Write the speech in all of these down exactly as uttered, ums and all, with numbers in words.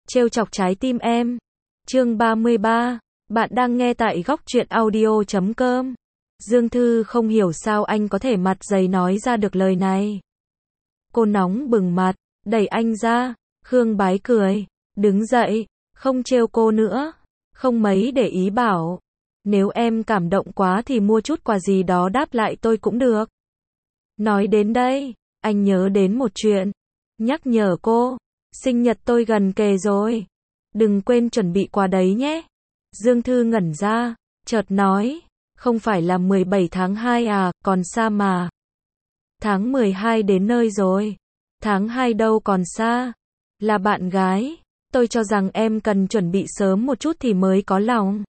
trêu chọc trái tim em. Chương ba mươi ba, bạn đang nghe tại góc truyện audio chấm com. Dương Thư không hiểu sao anh có thể mặt dày nói ra được lời này. Cô nóng bừng mặt, đẩy anh ra. Khương Bái cười, đứng dậy, không trêu cô nữa, không mấy để ý bảo, nếu em cảm động quá thì mua chút quà gì đó đáp lại tôi cũng được. Nói đến đây, anh nhớ đến một chuyện, nhắc nhở cô, sinh nhật tôi gần kề rồi, đừng quên chuẩn bị quà đấy nhé. Dương Thư ngẩn ra, chợt nói, không phải là mười bảy tháng hai à, còn xa mà. Tháng mười hai đến nơi rồi, tháng hai đâu còn xa, là bạn gái, tôi cho rằng em cần chuẩn bị sớm một chút thì mới có lòng.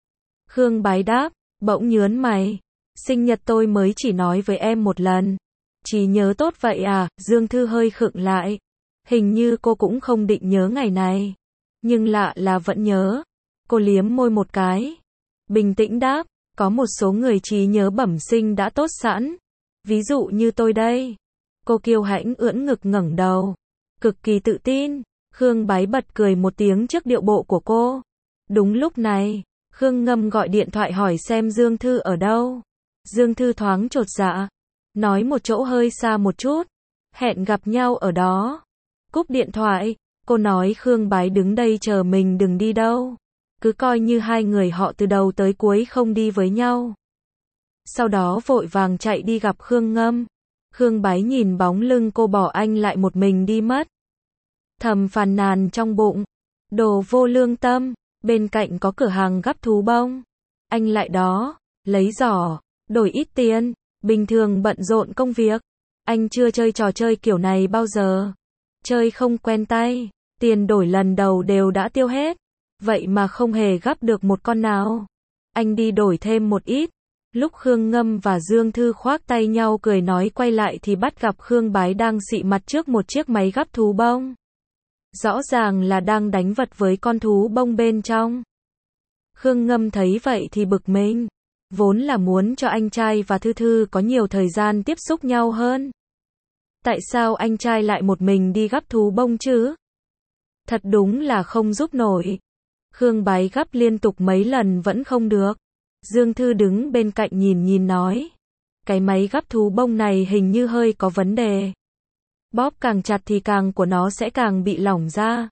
Khương Bái đáp, bỗng nhớn mày, sinh nhật tôi mới chỉ nói với em một lần. Chỉ nhớ tốt vậy à? Dương Thư hơi khựng lại. Hình như cô cũng không định nhớ ngày này. Nhưng lạ là vẫn nhớ. Cô liếm môi một cái. Bình tĩnh đáp, có một số người trí nhớ bẩm sinh đã tốt sẵn. Ví dụ như tôi đây. Cô kiêu hãnh ưỡn ngực ngẩng đầu. Cực kỳ tự tin. Khương Bái bật cười một tiếng trước điệu bộ của cô. Đúng lúc này, Khương Ngâm gọi điện thoại hỏi xem Dương Thư ở đâu. Dương Thư thoáng chột dạ. Nói một chỗ hơi xa một chút. Hẹn gặp nhau ở đó. Cúp điện thoại, cô nói Khương Bái đứng đây chờ mình đừng đi đâu. Cứ coi như hai người họ từ đầu tới cuối không đi với nhau. Sau đó vội vàng chạy đi gặp Khương Ngâm. Khương Bái nhìn bóng lưng cô bỏ anh lại một mình đi mất. Thầm phàn nàn trong bụng. Đồ vô lương tâm, bên cạnh có cửa hàng gắp thú bông. Anh lại đó, lấy giỏ, đổi ít tiền. Bình thường bận rộn công việc, anh chưa chơi trò chơi kiểu này bao giờ. Chơi không quen tay, tiền đổi lần đầu đều đã tiêu hết. Vậy mà không hề gắp được một con nào. Anh đi đổi thêm một ít. Lúc Khương Ngâm và Dương Thư khoác tay nhau cười nói quay lại thì bắt gặp Khương Bái đang xị mặt trước một chiếc máy gắp thú bông. Rõ ràng là đang đánh vật với con thú bông bên trong. Khương Ngâm thấy vậy thì bực mình. Vốn là muốn cho anh trai và Thư Thư có nhiều thời gian tiếp xúc nhau hơn. Tại sao anh trai lại một mình đi gắp thú bông chứ? Thật đúng là không giúp nổi. Khương Bái gắp liên tục mấy lần vẫn không được. Dương Thư đứng bên cạnh nhìn nhìn nói. Cái máy gắp thú bông này hình như hơi có vấn đề. Bóp càng chặt thì càng của nó sẽ càng bị lỏng ra.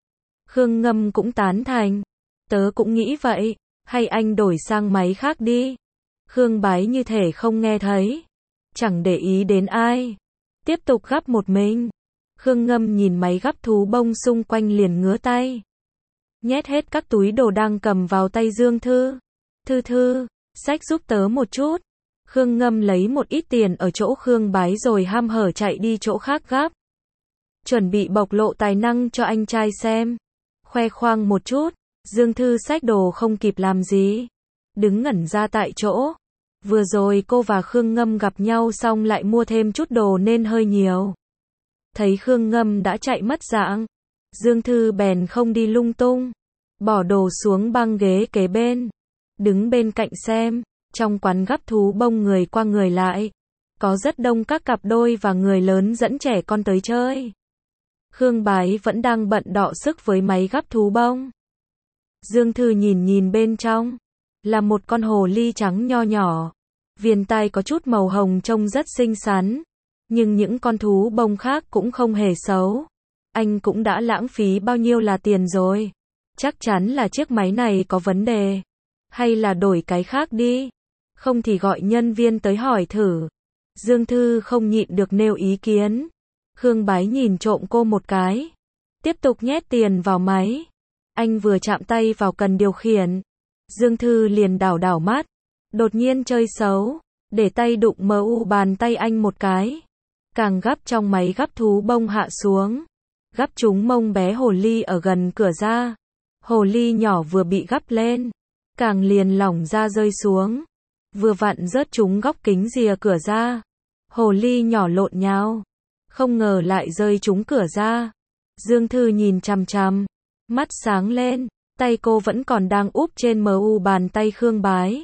Khương Ngâm cũng tán thành. Tớ cũng nghĩ vậy. Hay anh đổi sang máy khác đi. Khương Bái như thể không nghe thấy. Chẳng để ý đến ai. Tiếp tục gắp một mình. Khương Ngâm nhìn máy gắp thú bông xung quanh liền ngứa tay. Nhét hết các túi đồ đang cầm vào tay Dương Thư. Thư Thư, xách giúp tớ một chút. Khương Ngâm lấy một ít tiền ở chỗ Khương Bái rồi ham hở chạy đi chỗ khác gắp. Chuẩn bị bộc lộ tài năng cho anh trai xem. Khoe khoang một chút. Dương Thư xách đồ không kịp làm gì. Đứng ngẩn ra tại chỗ. Vừa rồi cô và Khương Ngâm gặp nhau xong lại mua thêm chút đồ nên hơi nhiều. Thấy Khương Ngâm đã chạy mất dạng. Dương Thư bèn không đi lung tung. Bỏ đồ xuống băng ghế kế bên. Đứng bên cạnh xem. Trong quán gắp thú bông người qua người lại. Có rất đông các cặp đôi và người lớn dẫn trẻ con tới chơi. Khương Bái vẫn đang bận đọ sức với máy gắp thú bông. Dương Thư nhìn nhìn bên trong. Là một con hồ ly trắng nho nhỏ. Viền tai có chút màu hồng trông rất xinh xắn. Nhưng những con thú bông khác cũng không hề xấu. Anh cũng đã lãng phí bao nhiêu là tiền rồi. Chắc chắn là chiếc máy này có vấn đề. Hay là đổi cái khác đi. Không thì gọi nhân viên tới hỏi thử. Dương Thư không nhịn được nêu ý kiến. Khương Bái nhìn trộm cô một cái. Tiếp tục nhét tiền vào máy. Anh vừa chạm tay vào cần điều khiển. Dương Thư liền đảo đảo mắt. Đột nhiên chơi xấu. Để tay đụng mờ u bàn tay anh một cái. Càng gắp trong máy gắp thú bông hạ xuống. Gắp trúng mông bé hồ ly ở gần cửa ra. Hồ ly nhỏ vừa bị gắp lên. Càng liền lỏng ra rơi xuống. Vừa vặn rớt trúng góc kính rìa cửa ra. Hồ ly nhỏ lộn nhào. Không ngờ lại rơi trúng cửa ra. Dương Thư nhìn chằm chằm. Mắt sáng lên, tay cô vẫn còn đang úp trên mu bàn tay Khương Bái.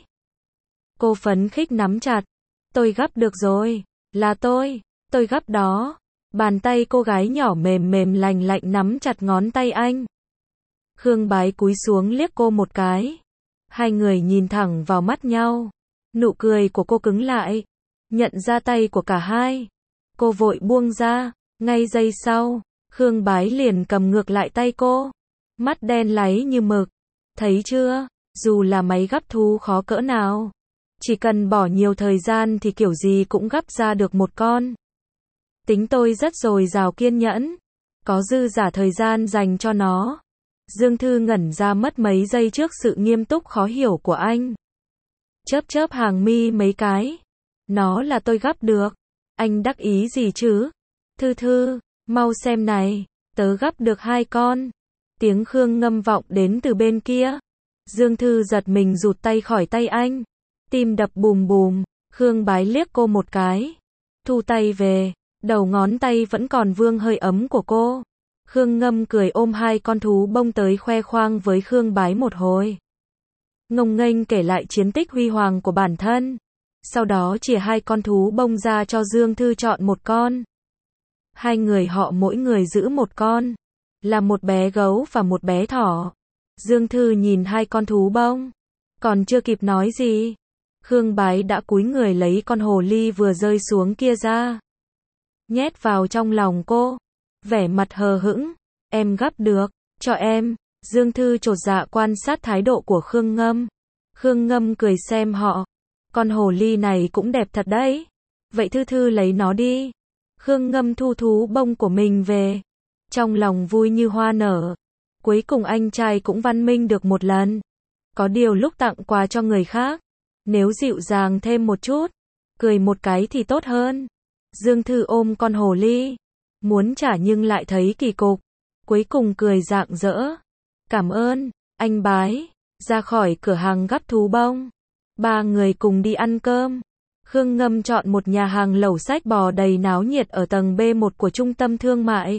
Cô phấn khích nắm chặt. Tôi gắp được rồi, là tôi, tôi gắp đó. Bàn tay cô gái nhỏ mềm mềm lành lạnh nắm chặt ngón tay anh. Khương Bái cúi xuống liếc cô một cái. Hai người nhìn thẳng vào mắt nhau. Nụ cười của cô cứng lại. Nhận ra tay của cả hai. Cô vội buông ra. Ngay giây sau, Khương Bái liền cầm ngược lại tay cô. Mắt đen láy như mực. Thấy chưa, dù là máy gắp thú khó cỡ nào, chỉ cần bỏ nhiều thời gian thì kiểu gì cũng gắp ra được một con. Tính tôi rất dồi dào kiên nhẫn, có dư giả thời gian dành cho nó. Dương Thư ngẩn ra mất mấy giây trước sự nghiêm túc khó hiểu của anh. Chớp chớp hàng mi mấy cái. Nó là tôi gắp được. Anh đắc ý gì chứ? Thư Thư, mau xem này, tớ gắp được hai con. Tiếng Khương Ngâm vọng đến từ bên kia. Dương Thư giật mình rụt tay khỏi tay anh. Tim đập bùm bùm. Khương Bái liếc cô một cái. Thu tay về. Đầu ngón tay vẫn còn vương hơi ấm của cô. Khương Ngâm cười ôm hai con thú bông tới khoe khoang với Khương Bái một hồi. Ngông nghênh kể lại chiến tích huy hoàng của bản thân. Sau đó chìa hai con thú bông ra cho Dương Thư chọn một con. Hai người họ mỗi người giữ một con. Là một bé gấu và một bé thỏ. Dương Thư nhìn hai con thú bông. Còn chưa kịp nói gì, Khương Bái đã cúi người lấy con hồ ly vừa rơi xuống kia ra. Nhét vào trong lòng cô. Vẻ mặt hờ hững. Em gắp được, cho em. Dương Thư chột dạ quan sát thái độ của Khương Ngâm. Khương Ngâm cười xem họ. Con hồ ly này cũng đẹp thật đấy. Vậy Thư Thư lấy nó đi. Khương Ngâm thu thú bông của mình về. Trong lòng vui như hoa nở. Cuối cùng anh trai cũng văn minh được một lần. Có điều lúc tặng quà cho người khác, nếu dịu dàng thêm một chút, cười một cái thì tốt hơn. Dương Thư ôm con hồ ly, muốn trả nhưng lại thấy kỳ cục. Cuối cùng cười rạng rỡ. Cảm ơn, anh Bái. Ra khỏi cửa hàng gắp thú bông. Ba người cùng đi ăn cơm. Khương Ngâm chọn một nhà hàng lẩu sách bò đầy náo nhiệt ở tầng B một của trung tâm thương mại.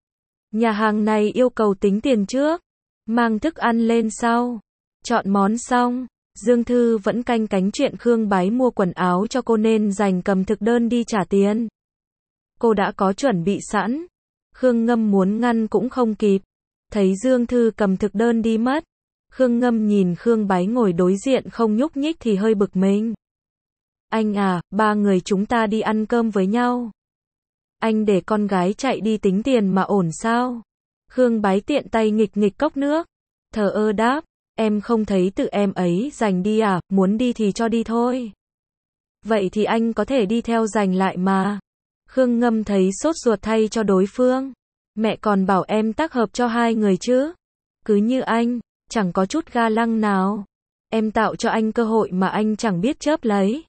Nhà hàng này yêu cầu tính tiền trước, mang thức ăn lên sau. Chọn món xong, Dương Thư vẫn canh cánh chuyện Khương Bái mua quần áo cho cô nên dành cầm thực đơn đi trả tiền. Cô đã có chuẩn bị sẵn. Khương Ngâm muốn ngăn cũng không kịp. Thấy Dương Thư cầm thực đơn đi mất. Khương Ngâm nhìn Khương Bái ngồi đối diện không nhúc nhích thì hơi bực mình. Anh à, ba người chúng ta đi ăn cơm với nhau. Anh để con gái chạy đi tính tiền mà ổn sao? Khương Bái tiện tay nghịch nghịch cốc nước. Thờ ơ đáp, em không thấy tự em ấy giành đi à, muốn đi thì cho đi thôi. Vậy thì anh có thể đi theo giành lại mà. Khương Ngâm thấy sốt ruột thay cho đối phương. Mẹ còn bảo em tác hợp cho hai người chứ. Cứ như anh, chẳng có chút ga lăng nào. Em tạo cho anh cơ hội mà anh chẳng biết chớp lấy.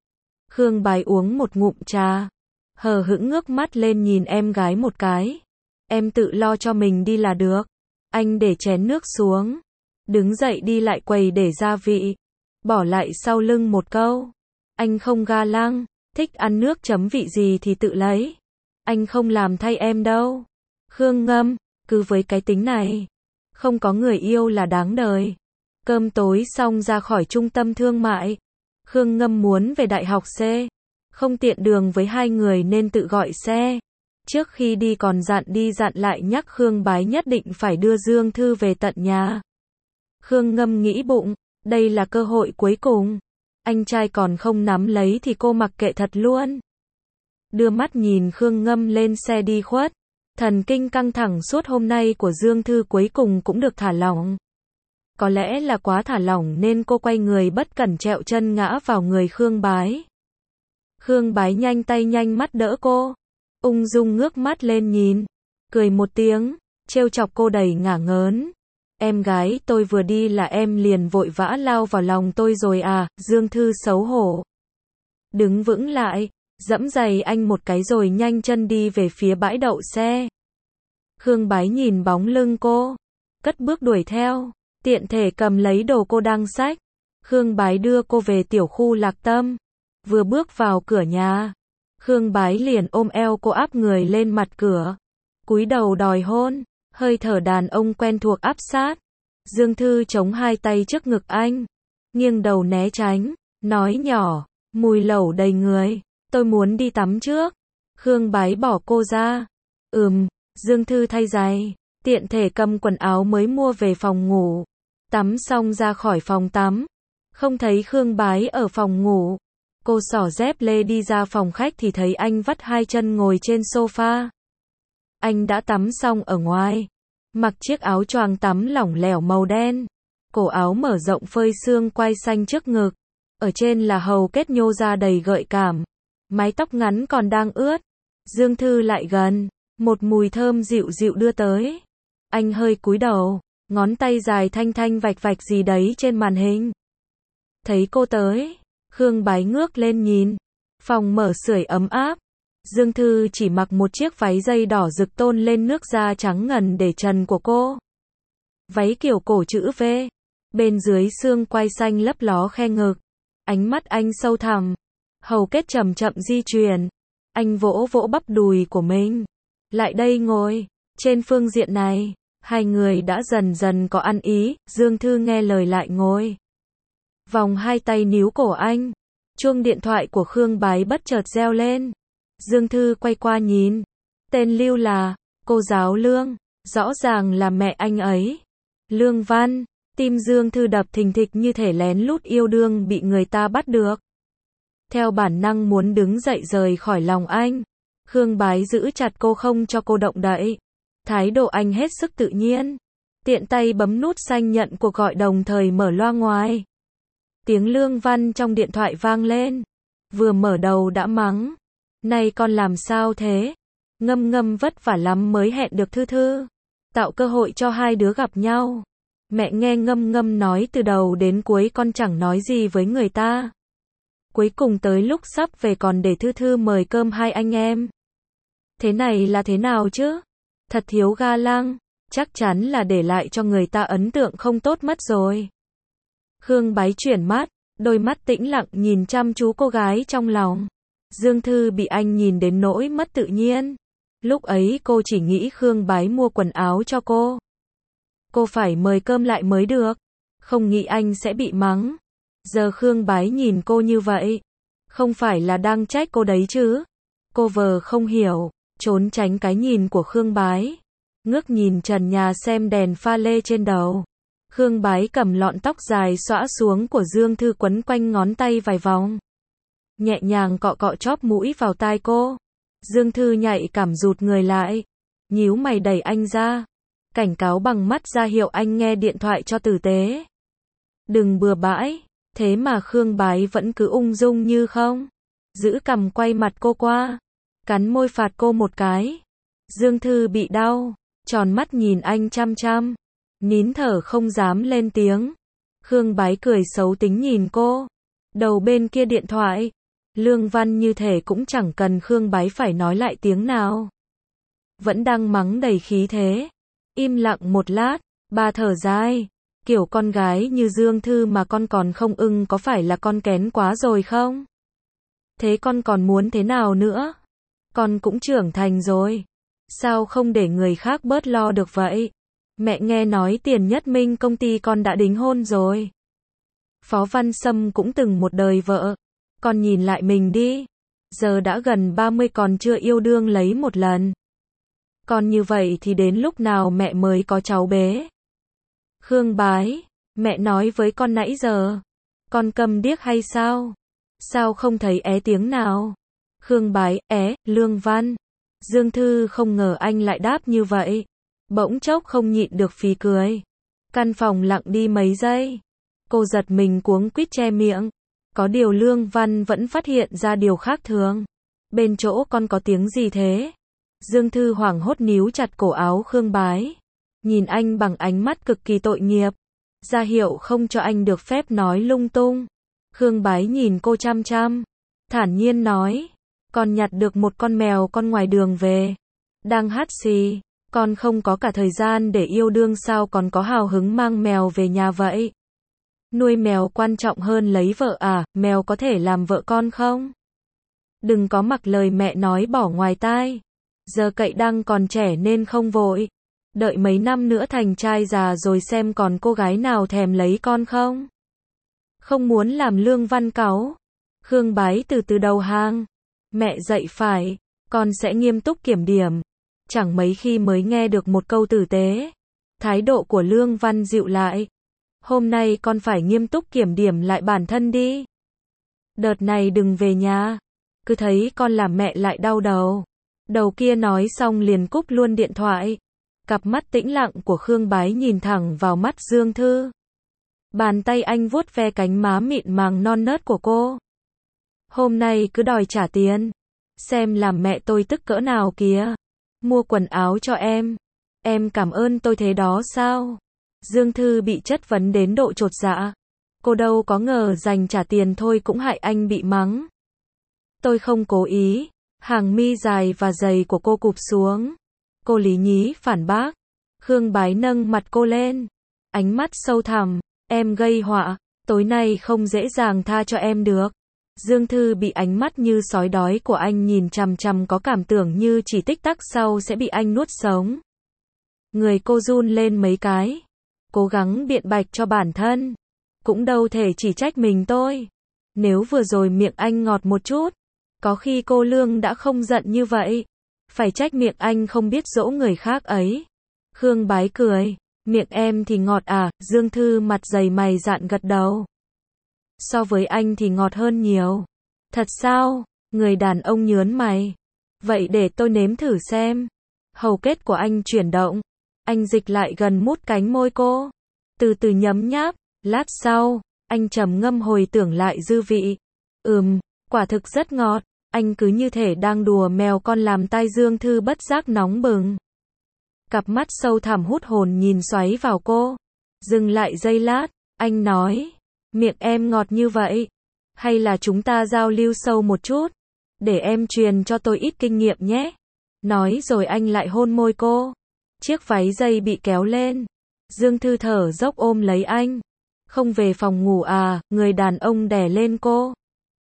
Khương Bái uống một ngụm trà. Hờ hững ngước mắt lên nhìn em gái một cái. Em tự lo cho mình đi là được. Anh để chén nước xuống. Đứng dậy đi lại quầy để gia vị. Bỏ lại sau lưng một câu. Anh không ga lăng. Thích ăn nước chấm vị gì thì tự lấy. Anh không làm thay em đâu. Khương Ngâm, cứ với cái tính này. Không có người yêu là đáng đời. Cơm tối xong ra khỏi trung tâm thương mại. Khương Ngâm muốn về đại học C. Không tiện đường với hai người nên tự gọi xe. Trước khi đi còn dặn đi dặn lại nhắc Khương Bái nhất định phải đưa Dương Thư về tận nhà. Khương Ngâm nghĩ bụng, đây là cơ hội cuối cùng. Anh trai còn không nắm lấy thì cô mặc kệ thật luôn. Đưa mắt nhìn Khương Ngâm lên xe đi khuất. Thần kinh căng thẳng suốt hôm nay của Dương Thư cuối cùng cũng được thả lỏng. Có lẽ là quá thả lỏng nên cô quay người bất cẩn trẹo chân ngã vào người Khương Bái. Khương Bái nhanh tay nhanh mắt đỡ cô. Ung dung ngước mắt lên nhìn. Cười một tiếng, trêu chọc cô đầy ngả ngớn. Em gái tôi vừa đi là em liền vội vã lao vào lòng tôi rồi à, Dương Thư xấu hổ. Đứng vững lại, dẫm giày anh một cái rồi nhanh chân đi về phía bãi đậu xe. Khương Bái nhìn bóng lưng cô, cất bước đuổi theo, tiện thể cầm lấy đồ cô đang xách. Khương Bái đưa cô về tiểu khu Lạc Tâm. Vừa bước vào cửa nhà, Khương Bái liền ôm eo cô áp người lên mặt cửa. Cúi đầu đòi hôn, hơi thở đàn ông quen thuộc áp sát. Dương Thư chống hai tay trước ngực anh, nghiêng đầu né tránh, nói nhỏ, mùi lẩu đầy người, tôi muốn đi tắm trước. Khương Bái bỏ cô ra. Ừm, Dương Thư thay giày, Tiện thể cầm quần áo mới mua về phòng ngủ. Tắm xong ra khỏi phòng tắm. Không thấy Khương Bái ở phòng ngủ. Cô xỏ dép lê đi ra phòng khách thì thấy anh vắt hai chân ngồi trên sofa. Anh đã tắm xong ở ngoài. Mặc chiếc áo choàng tắm lỏng lẻo màu đen. Cổ áo mở rộng phơi xương quai xanh trước ngực. Ở trên là hầu kết nhô ra đầy gợi cảm. Mái tóc ngắn còn đang ướt. Dương Thư lại gần. Một mùi thơm dịu dịu đưa tới. Anh hơi cúi đầu. Ngón tay dài thanh thanh vạch vạch gì đấy trên màn hình. Thấy cô tới. Khương Bái ngước lên nhìn. Phòng mở sưởi ấm áp. Dương Thư chỉ mặc một chiếc váy dây đỏ rực tôn lên nước da trắng ngần để trần của cô. Váy kiểu cổ chữ V. Bên dưới xương quai xanh lấp ló khe ngực. Ánh mắt anh sâu thẳm. Hầu kết chậm chậm di chuyển. Anh vỗ vỗ bắp đùi của mình. Lại đây ngồi. Trên phương diện này, hai người đã dần dần có ăn ý. Dương Thư nghe lời lại ngồi. Vòng hai tay níu cổ anh. Chuông điện thoại của Khương Bái bất chợt reo lên. Dương Thư quay qua nhìn. Tên lưu là cô giáo Lương. Rõ ràng là mẹ anh ấy. Lương Văn. Tim Dương Thư đập thình thịch như thể lén lút yêu đương bị người ta bắt được. Theo bản năng muốn đứng dậy rời khỏi lòng anh. Khương Bái giữ chặt cô không cho cô động đậy. Thái độ anh hết sức tự nhiên. Tiện tay bấm nút xanh nhận cuộc gọi đồng thời mở loa ngoài. Tiếng Lương Văn trong điện thoại vang lên. Vừa mở đầu đã mắng. Này con làm sao thế? Ngâm ngâm vất vả lắm mới hẹn được Thư Thư. Tạo cơ hội cho hai đứa gặp nhau. Mẹ nghe Ngâm Ngâm nói từ đầu đến cuối con chẳng nói gì với người ta. Cuối cùng tới lúc sắp về còn để Thư Thư mời cơm hai anh em. Thế này là thế nào chứ? Thật thiếu ga lăng. Chắc chắn là để lại cho người ta ấn tượng không tốt mất rồi. Khương Bái chuyển mắt. Đôi mắt tĩnh lặng nhìn chăm chú cô gái trong lòng. Dương Thư bị anh nhìn đến nỗi mất tự nhiên. Lúc ấy cô chỉ nghĩ Khương Bái mua quần áo cho cô. Cô phải mời cơm lại mới được. Không nghĩ anh sẽ bị mắng. Giờ Khương Bái nhìn cô như vậy. Không phải là đang trách cô đấy chứ. Cô vờ không hiểu. Trốn tránh cái nhìn của Khương Bái. Ngước nhìn trần nhà xem đèn pha lê trên đầu. Khương Bái cầm lọn tóc dài xõa xuống của Dương Thư quấn quanh ngón tay vài vòng. Nhẹ nhàng cọ cọ chóp mũi vào tai cô. Dương Thư nhạy cảm rụt người lại. Nhíu mày đẩy anh ra. Cảnh cáo bằng mắt ra hiệu anh nghe điện thoại cho tử tế. Đừng bừa bãi. Thế mà Khương Bái vẫn cứ ung dung như không. Giữ cằm quay mặt cô qua. Cắn môi phạt cô một cái. Dương Thư bị đau. Tròn mắt nhìn anh chăm chăm. Nín thở không dám lên tiếng. Khương Bái cười xấu tính nhìn cô. Đầu bên kia điện thoại. Lương Văn như thể cũng chẳng cần Khương Bái phải nói lại tiếng nào. Vẫn đang mắng đầy khí thế. Im lặng một lát. Bà thở dài. Kiểu con gái như Dương Thư mà con còn không ưng có phải là con kén quá rồi không? Thế con còn muốn thế nào nữa? Con cũng trưởng thành rồi. Sao không để người khác bớt lo được vậy? Mẹ nghe nói Tiền Nhất Minh công ty con đã đính hôn rồi. Phó Văn Sâm cũng từng một đời vợ. Con nhìn lại mình đi. Giờ đã gần ba mươi còn chưa yêu đương lấy một lần. Con như vậy thì đến lúc nào mẹ mới có cháu bé? Khương Bái, mẹ nói với con nãy giờ. Con câm điếc hay sao? Sao không thấy é tiếng nào? Khương Bái, é, Lương Văn. Dương Thư không ngờ anh lại đáp như vậy. Bỗng chốc không nhịn được phì cười. Căn phòng lặng đi mấy giây. Cô giật mình cuống quýt che miệng. Có điều Lương Văn vẫn phát hiện ra điều khác thường. Bên chỗ con có tiếng gì thế? Dương Thư hoảng hốt níu chặt cổ áo Khương Bái. Nhìn anh bằng ánh mắt cực kỳ tội nghiệp. Ra hiệu không cho anh được phép nói lung tung. Khương Bái nhìn cô chăm chăm. Thản nhiên nói. Con nhặt được một con mèo con ngoài đường về. Đang hắt xì. Con không có cả thời gian để yêu đương sao còn có hào hứng mang mèo về nhà vậy? Nuôi mèo quan trọng hơn lấy vợ à, mèo có thể làm vợ con không? Đừng có mặc lời mẹ nói bỏ ngoài tai. Giờ cậy đang còn trẻ nên không vội. Đợi mấy năm nữa thành trai già rồi xem còn cô gái nào thèm lấy con không? Không muốn làm Lương Văn cáu. Khương Bái từ từ đầu hàng. Mẹ dạy phải, con sẽ nghiêm túc kiểm điểm. chẳng mấy khi mới nghe được một câu tử tế. Thái độ của Lương Văn dịu lại. Hôm nay con phải nghiêm túc kiểm điểm lại bản thân đi. Đợt này đừng về nhà. Cứ thấy con làm mẹ lại đau đầu. Đầu kia nói xong liền cúp luôn điện thoại. Cặp mắt tĩnh lặng của Khương Bái nhìn thẳng vào mắt Dương Thư. Bàn tay anh vuốt ve cánh má mịn màng non nớt của cô. Hôm nay cứ đòi trả tiền. Xem làm mẹ tôi tức cỡ nào kìa. Mua quần áo cho em. Em cảm ơn tôi thế đó sao? Dương Thư bị chất vấn đến độ chột dạ. Cô đâu có ngờ dành trả tiền thôi cũng hại anh bị mắng. Tôi không cố ý. Hàng mi dài và dày của cô cụp xuống. Cô lý nhí phản bác. Khương Bái nâng mặt cô lên. Ánh mắt sâu thẳm. Em gây họa. Tối nay không dễ dàng tha cho em được. Dương Thư bị ánh mắt như sói đói của anh nhìn chằm chằm có cảm tưởng như chỉ tích tắc sau sẽ bị anh nuốt sống. Người cô run lên mấy cái. Cố gắng biện bạch cho bản thân. Cũng đâu thể chỉ trách mình tôi. Nếu vừa rồi miệng anh ngọt một chút, có khi cô Lương đã không giận như vậy. Phải trách miệng anh không biết dỗ người khác ấy. Khương Bái cười. Miệng em thì ngọt à? Dương Thư mặt dày mày dạn gật đầu. So với anh thì ngọt hơn nhiều. Thật sao? Người đàn ông nhớn mày. Vậy để tôi nếm thử xem. Hầu kết của anh chuyển động. Anh dịch lại gần mút cánh môi cô. Từ từ nhấm nháp. Lát sau, anh trầm ngâm hồi tưởng lại dư vị. Ừm, quả thực rất ngọt. Anh cứ như thể đang đùa mèo con làm tai Dương Thư bất giác nóng bừng. Cặp mắt sâu thẳm hút hồn nhìn xoáy vào cô. Dừng lại giây lát, anh nói. Miệng em ngọt như vậy. Hay là chúng ta giao lưu sâu một chút. Để em truyền cho tôi ít kinh nghiệm nhé. Nói rồi anh lại hôn môi cô. Chiếc váy dây bị kéo lên. Dương Thư thở dốc ôm lấy anh. Không về phòng ngủ à? Người đàn ông đè lên cô.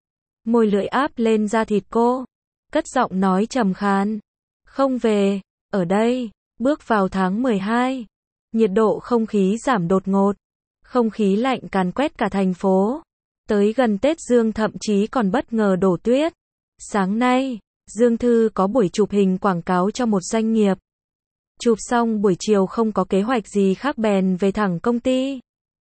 Môi lưỡi áp lên da thịt cô. Cất giọng nói trầm khàn. Không về. Ở đây. Bước vào tháng mười hai. Nhiệt độ không khí giảm đột ngột. Không khí lạnh càn quét cả thành phố. Tới gần Tết Dương thậm chí còn bất ngờ đổ tuyết. Sáng nay, Dương Thư có buổi chụp hình quảng cáo cho một doanh nghiệp. Chụp xong buổi chiều không có kế hoạch gì khác bèn về thẳng công ty.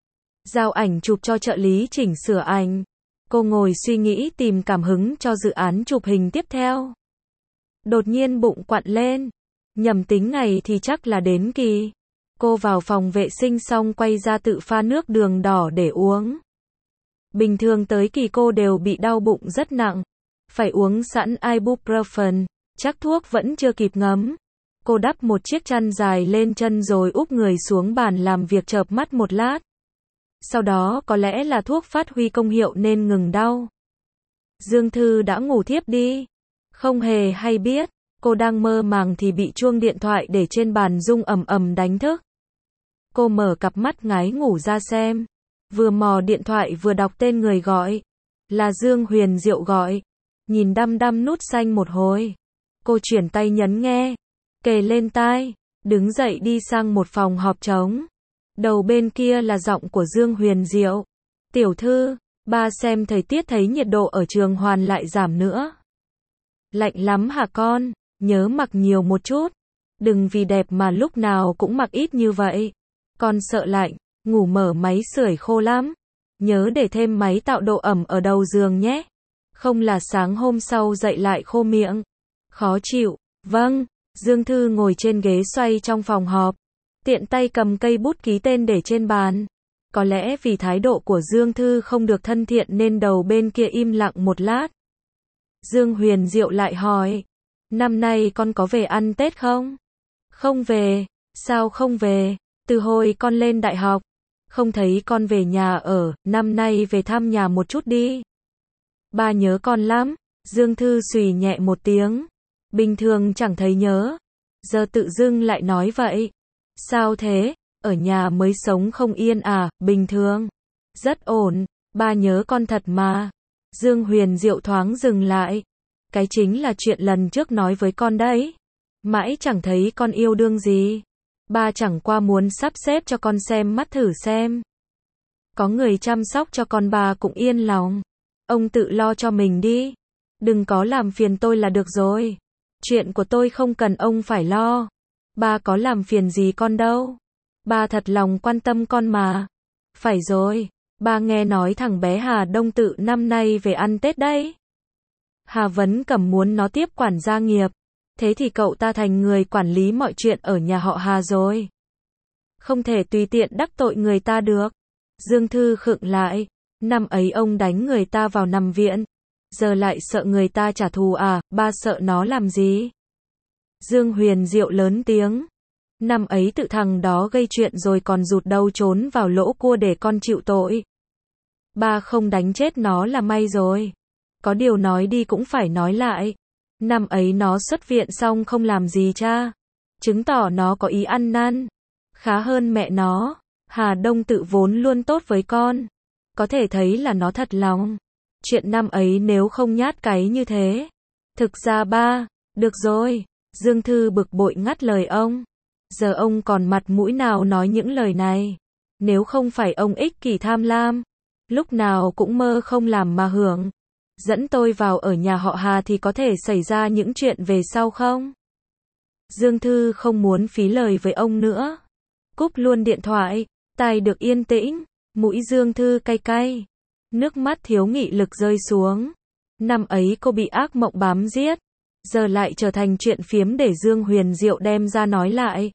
Giao ảnh chụp cho trợ lý chỉnh sửa ảnh. Cô ngồi suy nghĩ tìm cảm hứng cho dự án chụp hình tiếp theo. Đột nhiên bụng quặn lên. Nhầm tính ngày thì chắc là đến kỳ. Cô vào phòng vệ sinh xong quay ra tự pha nước đường đỏ để uống. Bình thường tới kỳ cô đều bị đau bụng rất nặng. Phải uống sẵn ibuprofen, chắc thuốc vẫn chưa kịp ngấm. Cô đắp một chiếc chăn dài lên chân rồi úp người xuống bàn làm việc chợp mắt một lát. Sau đó có lẽ là thuốc phát huy công hiệu nên ngừng đau. Dương Thư đã ngủ thiếp đi. Không hề hay biết, cô đang mơ màng thì bị chuông điện thoại để trên bàn rung ầm ầm đánh thức. Cô mở cặp mắt ngái ngủ ra xem. Vừa mò điện thoại vừa đọc tên người gọi. Là Dương Huyền Diệu gọi. Nhìn đăm đăm nút xanh một hồi. Cô chuyển tay nhấn nghe. Kề lên tai. Đứng dậy đi sang một phòng họp trống. Đầu bên kia là giọng của Dương Huyền Diệu. Tiểu thư, ba xem thời tiết thấy nhiệt độ ở Trường Hoàn lại giảm nữa. Lạnh lắm hả con? Nhớ mặc nhiều một chút. Đừng vì đẹp mà lúc nào cũng mặc ít như vậy. Con sợ lạnh, ngủ mở máy sưởi khô lắm. Nhớ để thêm máy tạo độ ẩm ở đầu giường nhé. Không là sáng hôm sau dậy lại khô miệng. Khó chịu. Vâng. Dương Thư ngồi trên ghế xoay trong phòng họp. Tiện tay cầm cây bút ký tên để trên bàn. Có lẽ vì thái độ của Dương Thư không được thân thiện nên đầu bên kia im lặng một lát. Dương Huyền Diệu lại hỏi. Năm nay con có về ăn Tết không? Không về. Sao không về? Từ hồi con lên đại học. Không thấy con về nhà ở, năm nay về thăm nhà một chút đi. Ba nhớ con lắm. Dương Thư xùy nhẹ một tiếng. Bình thường chẳng thấy nhớ. Giờ tự dưng lại nói vậy. Sao thế? Ở nhà mới sống không yên à? Bình thường. Rất ổn. Ba nhớ con thật mà. Dương Huyền Diệu thoáng dừng lại. Cái chính là chuyện lần trước nói với con đấy. Mãi chẳng thấy con yêu đương gì. Ba chẳng qua muốn sắp xếp cho con xem mắt thử xem. Có người chăm sóc cho con ba cũng yên lòng. Ông tự lo cho mình đi. Đừng có làm phiền tôi là được rồi. Chuyện của tôi không cần ông phải lo. Ba có làm phiền gì con đâu. Ba thật lòng quan tâm con mà. Phải rồi, ba nghe nói thằng bé Hà Đông Tự năm nay về ăn Tết đấy. Hà Vấn Cẩm muốn nó tiếp quản gia nghiệp. Thế thì cậu ta thành người quản lý mọi chuyện ở nhà họ Hà rồi. Không thể tùy tiện đắc tội người ta được. Dương Thư khựng lại. Năm ấy ông đánh người ta vào nằm viện. Giờ lại sợ người ta trả thù à, ba sợ nó làm gì? Dương Huyền Diệu lớn tiếng. Năm ấy tự thằng đó gây chuyện rồi còn rụt đầu trốn vào lỗ cua để con chịu tội. Ba không đánh chết nó là may rồi. Có điều nói đi cũng phải nói lại. Năm ấy nó xuất viện xong không làm gì cha. Chứng tỏ nó có ý ăn năn. Khá hơn mẹ nó. Hà Đông Tự vốn luôn tốt với con. Có thể thấy là nó thật lòng. Chuyện năm ấy nếu không nhát cái như thế. Thực ra ba, được rồi. Dương Thư bực bội ngắt lời ông. Giờ ông còn mặt mũi nào nói những lời này. Nếu không phải ông ích kỷ tham lam. Lúc nào cũng mơ không làm mà hưởng. Dẫn tôi vào ở nhà họ Hà thì có thể xảy ra những chuyện về sau không? Dương Thư không muốn phí lời với ông nữa. Cúp luôn điện thoại. Tai được yên tĩnh. Mũi Dương Thư cay cay. Nước mắt thiếu nghị lực rơi xuống. Năm ấy cô bị ác mộng bám giết. Giờ lại trở thành chuyện phiếm để Dương Huyền Diệu đem ra nói lại.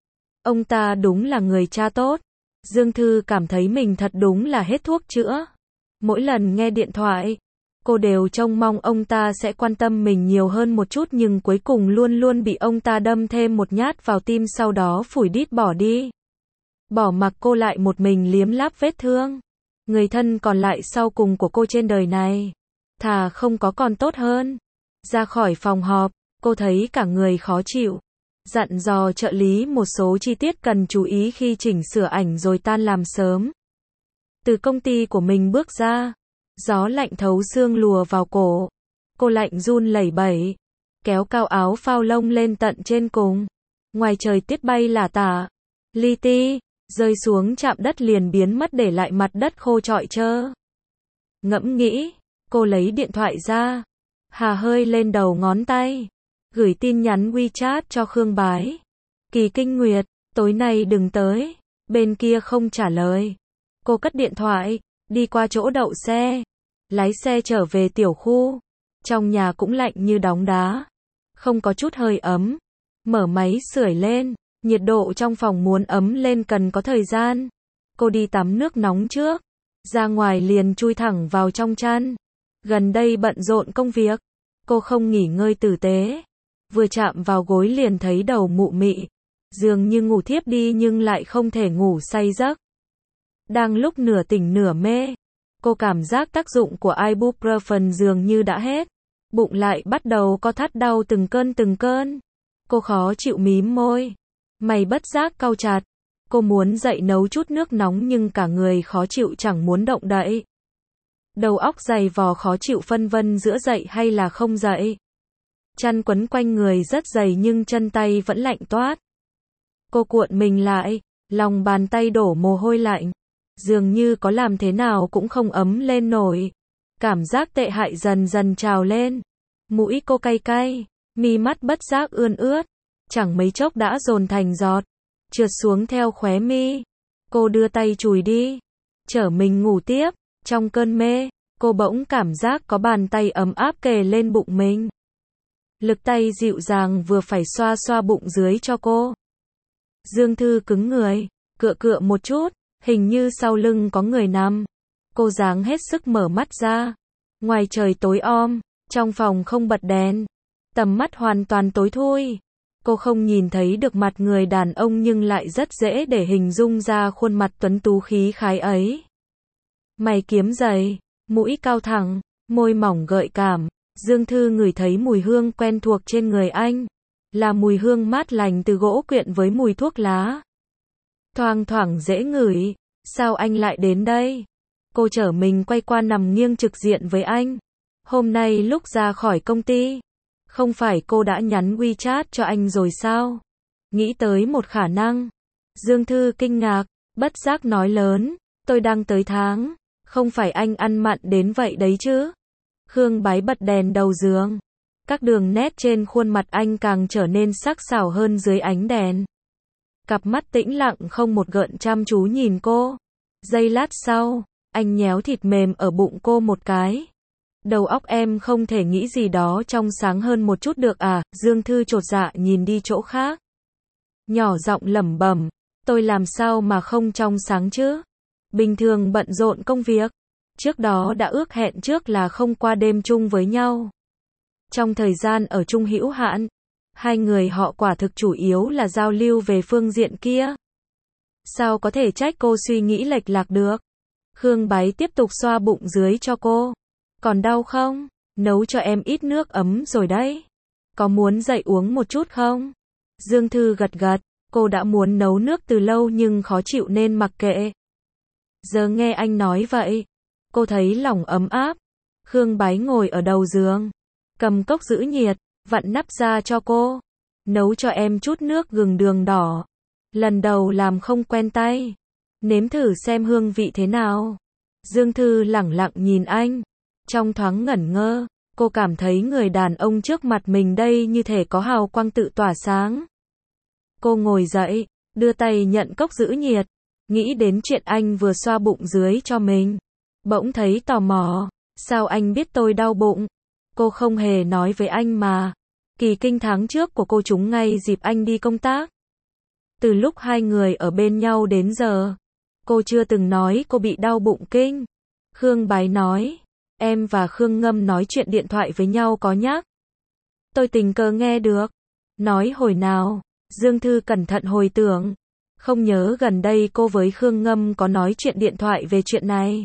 Ông ta đúng là người cha tốt. Dương Thư cảm thấy mình thật đúng là hết thuốc chữa. Mỗi lần nghe điện thoại, cô đều trông mong ông ta sẽ quan tâm mình nhiều hơn một chút, nhưng cuối cùng luôn luôn bị ông ta đâm thêm một nhát vào tim, sau đó phủi đít bỏ đi. Bỏ mặc cô lại một mình liếm láp vết thương. Người thân còn lại sau cùng của cô trên đời này. Thà không có còn tốt hơn. Ra khỏi phòng họp, cô thấy cả người khó chịu. Dặn dò trợ lý một số chi tiết cần chú ý khi chỉnh sửa ảnh rồi tan làm sớm. Từ công ty của mình bước ra, gió lạnh thấu xương lùa vào cổ. Cô lạnh run lẩy bẩy, kéo cao áo phao lông lên tận trên cùng. Ngoài trời tuyết bay lả tả, li ti, rơi xuống chạm đất liền biến mất để lại mặt đất khô trọi trơ. Ngẫm nghĩ, cô lấy điện thoại ra, hà hơi lên đầu ngón tay, gửi tin nhắn WeChat cho Khương Bái. Kỳ Kinh Nguyệt, tối nay đừng tới. Bên kia không trả lời. Cô cất điện thoại, đi qua chỗ đậu xe, lái xe trở về tiểu khu. Trong nhà cũng lạnh như đóng đá, không có chút hơi ấm. Mở máy sưởi lên, nhiệt độ trong phòng muốn ấm lên cần có thời gian. Cô đi tắm nước nóng trước, ra ngoài liền chui thẳng vào trong chăn. Gần đây bận rộn công việc, cô không nghỉ ngơi tử tế. Vừa chạm vào gối liền thấy đầu mụ mị, dường như ngủ thiếp đi nhưng lại không thể ngủ say giấc. Đang lúc nửa tỉnh nửa mê, cô cảm giác tác dụng của ibuprofen dường như đã hết. Bụng lại bắt đầu co thắt đau từng cơn từng cơn. Cô khó chịu mím môi, mày bất giác cau chặt. Cô muốn dậy nấu chút nước nóng nhưng cả người khó chịu chẳng muốn động đậy. Đầu óc dày vò khó chịu phân vân giữa dậy hay là không dậy. Chăn quấn quanh người rất dày nhưng chân tay vẫn lạnh toát. Cô cuộn mình lại, lòng bàn tay đổ mồ hôi lạnh. Dường như có làm thế nào cũng không ấm lên nổi. Cảm giác tệ hại dần dần trào lên. Mũi cô cay cay, mi mắt bất giác ươn ướt. Chẳng mấy chốc đã dồn thành giọt, trượt xuống theo khóe mi. Cô đưa tay chùi đi, chở mình ngủ tiếp. Trong cơn mê, cô bỗng cảm giác có bàn tay ấm áp kề lên bụng mình. Lực tay dịu dàng vừa phải xoa xoa bụng dưới cho cô. Dương Thư cứng người, cựa cựa một chút, hình như sau lưng có người nằm. Cô dáng hết sức mở mắt ra. Ngoài trời tối om, trong phòng không bật đèn. Tầm mắt hoàn toàn tối thui. Cô không nhìn thấy được mặt người đàn ông nhưng lại rất dễ để hình dung ra khuôn mặt tuấn tú khí khái ấy. Mày kiếm dày, mũi cao thẳng, môi mỏng gợi cảm. Dương Thư ngửi thấy mùi hương quen thuộc trên người anh. Là mùi hương mát lành từ gỗ quyện với mùi thuốc lá. Thoang thoảng dễ ngửi. Sao anh lại đến đây? Cô trở mình quay qua nằm nghiêng trực diện với anh. Hôm nay lúc ra khỏi công ty, không phải cô đã nhắn WeChat cho anh rồi sao? Nghĩ tới một khả năng. Dương Thư kinh ngạc, bất giác nói lớn. Tôi đang tới tháng. Không phải anh ăn mặn đến vậy đấy chứ? Khương Bái bật đèn đầu giường. Các đường nét trên khuôn mặt anh càng trở nên sắc sảo hơn dưới ánh đèn. Cặp mắt tĩnh lặng không một gợn chăm chú nhìn cô. Giây lát sau, anh nhéo thịt mềm ở bụng cô một cái. Đầu óc em không thể nghĩ gì đó trong sáng hơn một chút được à? Dương Thư chột dạ nhìn đi chỗ khác. Nhỏ giọng lẩm bẩm, tôi làm sao mà không trong sáng chứ? Bình thường bận rộn công việc. Trước đó đã ước hẹn trước là không qua đêm chung với nhau. Trong thời gian ở chung hữu hạn, hai người họ quả thực chủ yếu là giao lưu về phương diện kia. Sao có thể trách cô suy nghĩ lệch lạc được? Khương Bái tiếp tục xoa bụng dưới cho cô. Còn đau không? Nấu cho em ít nước ấm rồi đấy. Có muốn dậy uống một chút không? Dương Thư gật gật, cô đã muốn nấu nước từ lâu nhưng khó chịu nên mặc kệ. Giờ nghe anh nói vậy, cô thấy lòng ấm áp. Khương Bái ngồi ở đầu giường, cầm cốc giữ nhiệt, vặn nắp ra cho cô. Nấu cho em chút nước gừng đường đỏ. Lần đầu làm không quen tay. Nếm thử xem hương vị thế nào. Dương Thư lẳng lặng nhìn anh. Trong thoáng ngẩn ngơ, cô cảm thấy người đàn ông trước mặt mình đây như thể có hào quang tự tỏa sáng. Cô ngồi dậy, đưa tay nhận cốc giữ nhiệt, nghĩ đến chuyện anh vừa xoa bụng dưới cho mình. Bỗng thấy tò mò, sao anh biết tôi đau bụng? Cô không hề nói với anh mà. Kỳ kinh tháng trước của cô trúng ngay dịp anh đi công tác. Từ lúc hai người ở bên nhau đến giờ, cô chưa từng nói cô bị đau bụng kinh. Khương Bái nói, em và Khương Ngâm nói chuyện điện thoại với nhau có nhắc. Tôi tình cờ nghe được. Nói hồi nào? Dương Thư cẩn thận hồi tưởng. Không nhớ gần đây cô với Khương Ngâm có nói chuyện điện thoại về chuyện này.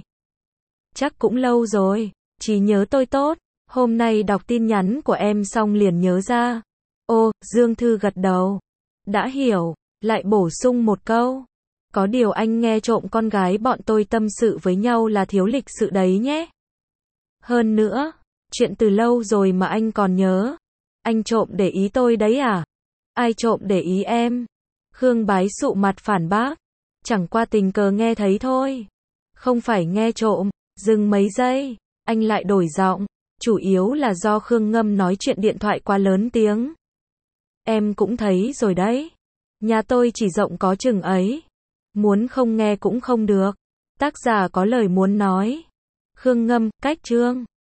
Chắc cũng lâu rồi, chỉ nhớ tôi tốt. Hôm nay đọc tin nhắn của em xong liền nhớ ra. Ô, Dương Thư gật đầu. Đã hiểu, lại bổ sung một câu. Có điều anh nghe trộm con gái bọn tôi tâm sự với nhau là thiếu lịch sự đấy nhé. Hơn nữa, chuyện từ lâu rồi mà anh còn nhớ. Anh trộm để ý tôi đấy à? Ai trộm để ý em? Khương Bái sụ mặt phản bác. Chẳng qua tình cờ nghe thấy thôi. Không phải nghe trộm. Dừng mấy giây, anh lại đổi giọng. Chủ yếu là do Khương Ngâm nói chuyện điện thoại quá lớn tiếng. Em cũng thấy rồi đấy. Nhà tôi chỉ rộng có chừng ấy. Muốn không nghe cũng không được. Tác giả có lời muốn nói. Khương Ngâm, cách chương.